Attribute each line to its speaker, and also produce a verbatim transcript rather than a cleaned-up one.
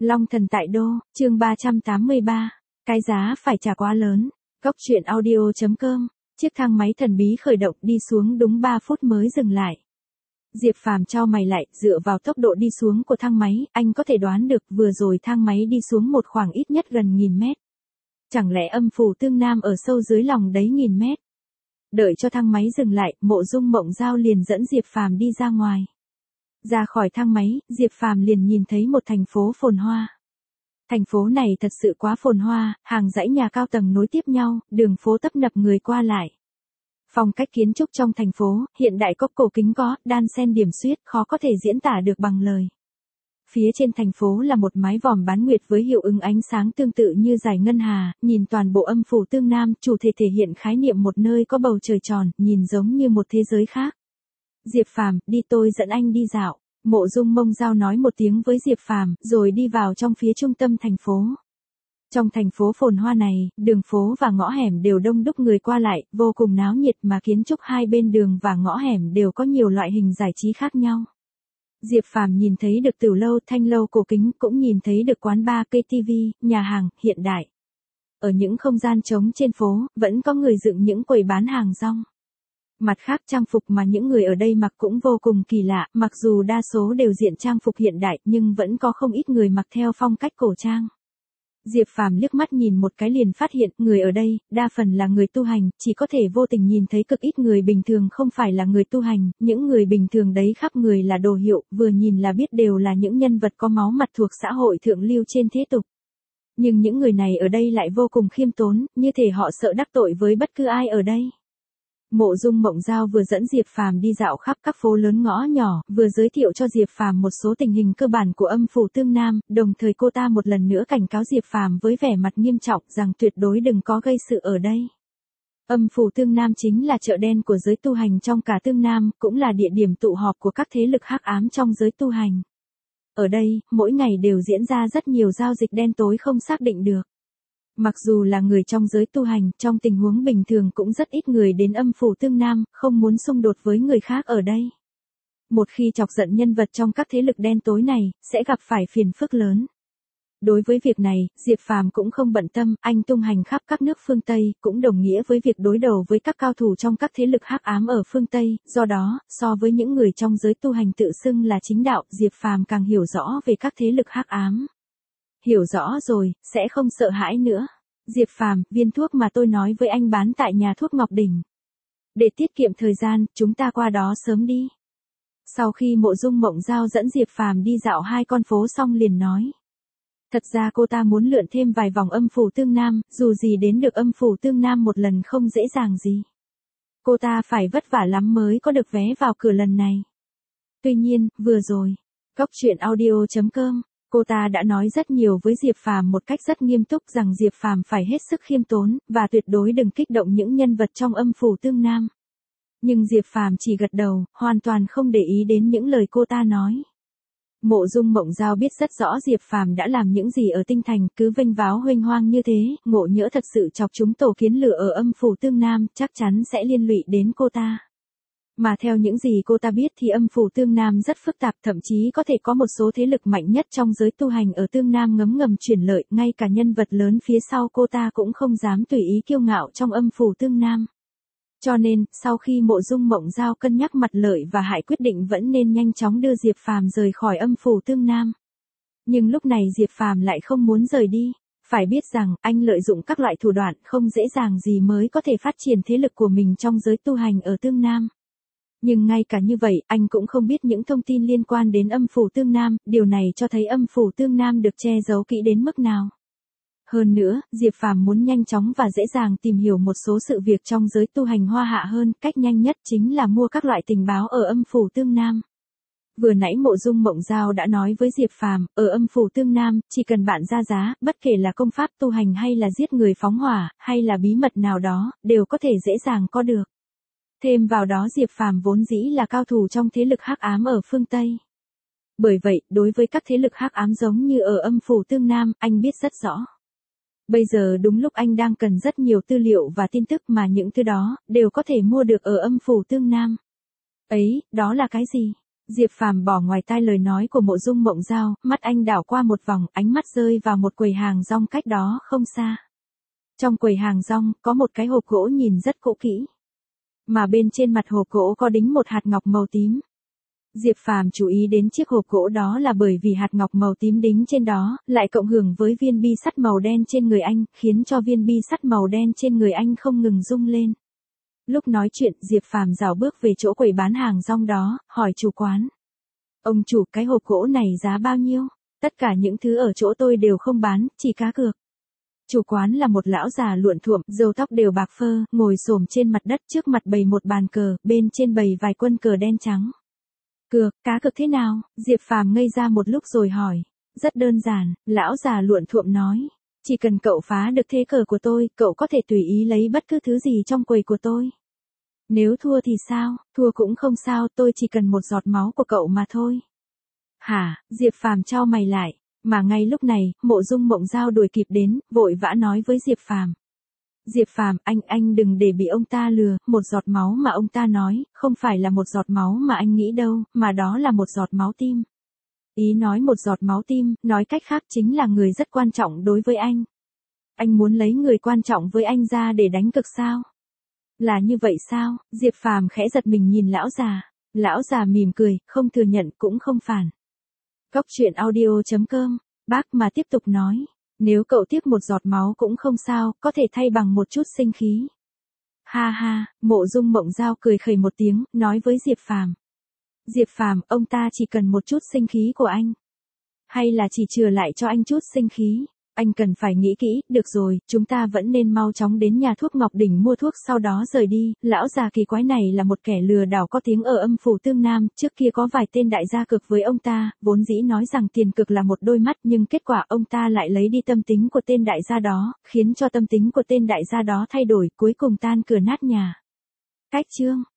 Speaker 1: Long thần tại đô, chương ba trăm tám mươi ba. Cái giá phải trả quá lớn. Góc truyện audio chấm com. Chiếc thang máy thần bí khởi động đi xuống đúng ba phút mới dừng lại. Diệp Phàm chau mày lại, dựa vào tốc độ đi xuống của thang máy, anh có thể đoán được vừa rồi thang máy đi xuống một khoảng ít nhất gần nghìn mét. Chẳng lẽ âm phủ Tương Nam ở sâu dưới lòng đấy nghìn mét? Đợi cho thang máy dừng lại, Mộ Dung Mộng Giao liền dẫn Diệp Phàm đi ra ngoài. Ra khỏi thang máy, Diệp Phàm liền nhìn thấy một thành phố phồn hoa. Thành phố này thật sự quá phồn hoa, hàng dãy nhà cao tầng nối tiếp nhau, đường phố tấp nập người qua lại. Phong cách kiến trúc trong thành phố, hiện đại có cổ kính có, đan xen điểm xuyết, khó có thể diễn tả được bằng lời. Phía trên thành phố là một mái vòm bán nguyệt với hiệu ứng ánh sáng tương tự như dải ngân hà, nhìn toàn bộ âm phủ Tương Nam, chủ thể thể hiện khái niệm một nơi có bầu trời tròn, nhìn giống như một thế giới khác. Diệp Phàm, đi tôi dẫn anh đi dạo. Mộ Dung Mộng Giao nói một tiếng với Diệp Phàm, rồi đi vào trong phía trung tâm thành phố. Trong thành phố phồn hoa này, đường phố và ngõ hẻm đều đông đúc người qua lại, vô cùng náo nhiệt mà kiến trúc hai bên đường và ngõ hẻm đều có nhiều loại hình giải trí khác nhau. Diệp Phàm nhìn thấy được tiểu lâu, thanh lâu cổ kính, cũng nhìn thấy được quán bar, cây tivi, nhà hàng, hiện đại. Ở những không gian trống trên phố, vẫn có người dựng những quầy bán hàng rong. Mặt khác trang phục mà những người ở đây mặc cũng vô cùng kỳ lạ, mặc dù đa số đều diện trang phục hiện đại nhưng vẫn có không ít người mặc theo phong cách cổ trang. Diệp Phàm liếc mắt nhìn một cái liền phát hiện người ở đây, đa phần là người tu hành, chỉ có thể vô tình nhìn thấy cực ít người bình thường không phải là người tu hành, những người bình thường đấy khắp người là đồ hiệu, vừa nhìn là biết đều là những nhân vật có máu mặt thuộc xã hội thượng lưu trên thế tục. Nhưng những người này ở đây lại vô cùng khiêm tốn, như thể họ sợ đắc tội với bất cứ ai ở đây. Mộ Dung Mộng Giao vừa dẫn Diệp Phàm đi dạo khắp các phố lớn ngõ nhỏ, vừa giới thiệu cho Diệp Phàm một số tình hình cơ bản của âm phủ Tương Nam, đồng thời cô ta một lần nữa cảnh cáo Diệp Phàm với vẻ mặt nghiêm trọng rằng tuyệt đối đừng có gây sự ở đây. Âm phủ Tương Nam chính là chợ đen của giới tu hành trong cả Tương Nam, cũng là địa điểm tụ họp của các thế lực hắc ám trong giới tu hành. Ở đây, mỗi ngày đều diễn ra rất nhiều giao dịch đen tối không xác định được. Mặc dù là người trong giới tu hành, trong tình huống bình thường cũng rất ít người đến âm phủ Tương Nam, không muốn xung đột với người khác ở đây. Một khi chọc giận nhân vật trong các thế lực đen tối này, sẽ gặp phải phiền phức lớn. Đối với việc này, Diệp Phàm cũng không bận tâm, anh tung hành khắp các nước phương Tây, cũng đồng nghĩa với việc đối đầu với các cao thủ trong các thế lực hắc ám ở phương Tây, do đó, so với những người trong giới tu hành tự xưng là chính đạo, Diệp Phàm càng hiểu rõ về các thế lực hắc ám. Hiểu rõ rồi, sẽ không sợ hãi nữa. Diệp Phàm, viên thuốc mà tôi nói với anh bán tại nhà thuốc Ngọc Đỉnh. Để tiết kiệm thời gian, chúng ta qua đó sớm đi. Sau khi Mộ Dung Mộng Giao dẫn Diệp Phàm đi dạo hai con phố xong liền nói. Thật ra cô ta muốn lượn thêm vài vòng âm phủ Tương Nam, dù gì đến được âm phủ Tương Nam một lần không dễ dàng gì. Cô ta phải vất vả lắm mới có được vé vào cửa lần này. Tuy nhiên, vừa rồi, góc truyện audio chấm com. Cô ta đã nói rất nhiều với Diệp Phàm một cách rất nghiêm túc rằng Diệp Phàm phải hết sức khiêm tốn, và tuyệt đối đừng kích động những nhân vật trong âm phủ Tương Nam. Nhưng Diệp Phàm chỉ gật đầu, hoàn toàn không để ý đến những lời cô ta nói. Mộ Dung Mộng Giao biết rất rõ Diệp Phàm đã làm những gì ở Tinh Thành, cứ vênh váo huênh hoang như thế, ngộ nhỡ thật sự chọc chúng tổ kiến lửa ở âm phủ Tương Nam, chắc chắn sẽ liên lụy đến cô ta. Mà theo những gì cô ta biết thì âm phủ Tương Nam rất phức tạp, thậm chí có thể có một số thế lực mạnh nhất trong giới tu hành ở Tương Nam ngấm ngầm chuyển lợi, ngay cả nhân vật lớn phía sau cô ta cũng không dám tùy ý kiêu ngạo trong âm phủ Tương Nam. Cho nên, sau khi Mộ Dung Mộng Giao cân nhắc mặt lợi và hại quyết định vẫn nên nhanh chóng đưa Diệp Phàm rời khỏi âm phủ Tương Nam. Nhưng lúc này Diệp Phàm lại không muốn rời đi. Phải biết rằng, anh lợi dụng các loại thủ đoạn không dễ dàng gì mới có thể phát triển thế lực của mình trong giới tu hành ở Tương Nam. Nhưng ngay cả như vậy, anh cũng không biết những thông tin liên quan đến âm phủ Tương Nam, điều này cho thấy âm phủ Tương Nam được che giấu kỹ đến mức nào. Hơn nữa, Diệp Phàm muốn nhanh chóng và dễ dàng tìm hiểu một số sự việc trong giới tu hành hoa hạ hơn, cách nhanh nhất chính là mua các loại tình báo ở âm phủ Tương Nam. Vừa nãy Mộ Dung Mộng Giao đã nói với Diệp Phàm, ở âm phủ Tương Nam, chỉ cần bạn ra giá, bất kể là công pháp tu hành hay là giết người phóng hỏa, hay là bí mật nào đó, đều có thể dễ dàng có được. Thêm vào đó Diệp Phàm vốn dĩ là cao thủ trong thế lực hắc ám ở phương Tây. Bởi vậy, đối với các thế lực hắc ám giống như ở âm phủ Tương Nam, anh biết rất rõ. Bây giờ đúng lúc anh đang cần rất nhiều tư liệu và tin tức mà những thứ đó, đều có thể mua được ở âm phủ Tương Nam. Ấy, đó là cái gì? Diệp Phàm bỏ ngoài tai lời nói của Mộ Dung Mộng Giao, mắt anh đảo qua một vòng, ánh mắt rơi vào một quầy hàng rong cách đó không xa. Trong quầy hàng rong, có một cái hộp gỗ nhìn rất cũ kỹ. Mà bên trên mặt hộp gỗ có đính một hạt ngọc màu tím. Diệp Phàm chú ý đến chiếc hộp gỗ đó là bởi vì hạt ngọc màu tím đính trên đó, lại cộng hưởng với viên bi sắt màu đen trên người anh, khiến cho viên bi sắt màu đen trên người anh không ngừng rung lên. Lúc nói chuyện, Diệp Phàm rảo bước về chỗ quầy bán hàng rong đó, hỏi chủ quán. Ông chủ, cái hộp gỗ này giá bao nhiêu? Tất cả những thứ ở chỗ tôi đều không bán, chỉ cá cược. Chủ quán là một lão già luộm thuộm, râu tóc đều bạc phơ, ngồi xổm trên mặt đất, trước mặt bày một bàn cờ, bên trên bày vài quân cờ đen trắng. Cược, cá cược thế nào? Diệp Phàm ngây ra một lúc rồi hỏi. Rất đơn giản, lão già luộm thuộm nói. Chỉ cần cậu phá được thế cờ của tôi, cậu có thể tùy ý lấy bất cứ thứ gì trong quầy của tôi. Nếu thua thì sao? Thua cũng không sao, tôi chỉ cần một giọt máu của cậu mà thôi. Hả? Diệp Phàm chau mày lại. Mà ngay lúc này, Mộ Dung Mộng Giao đuổi kịp đến, vội vã nói với Diệp Phàm. Diệp Phàm, anh anh đừng để bị ông ta lừa, một giọt máu mà ông ta nói, không phải là một giọt máu mà anh nghĩ đâu, mà đó là một giọt máu tim. Ý nói một giọt máu tim, nói cách khác chính là người rất quan trọng đối với anh. Anh muốn lấy người quan trọng với anh ra để đánh cược sao? Là như vậy sao? Diệp Phàm khẽ giật mình nhìn lão già. Lão già mỉm cười, không thừa nhận cũng không phản. Góc truyện audio chấm com, bác mà tiếp tục nói. Nếu cậu tiếc một giọt máu cũng không sao, có thể thay bằng một chút sinh khí. Ha ha, Mộ Dung Mộng Giao cười khẩy một tiếng, nói với Diệp Phàm. Diệp Phàm, ông ta chỉ cần một chút sinh khí của anh. Hay là chỉ chừa lại cho anh chút sinh khí? Anh cần phải nghĩ kỹ, được rồi, chúng ta vẫn nên mau chóng đến nhà thuốc Ngọc Đỉnh mua thuốc sau đó rời đi. Lão già kỳ quái này là một kẻ lừa đảo có tiếng ở âm phủ Tương Nam, trước kia có vài tên đại gia cược với ông ta, vốn dĩ nói rằng tiền cược là một đôi mắt nhưng kết quả ông ta lại lấy đi tâm tính của tên đại gia đó, khiến cho tâm tính của tên đại gia đó thay đổi, cuối cùng tan cửa nát nhà. Cách chương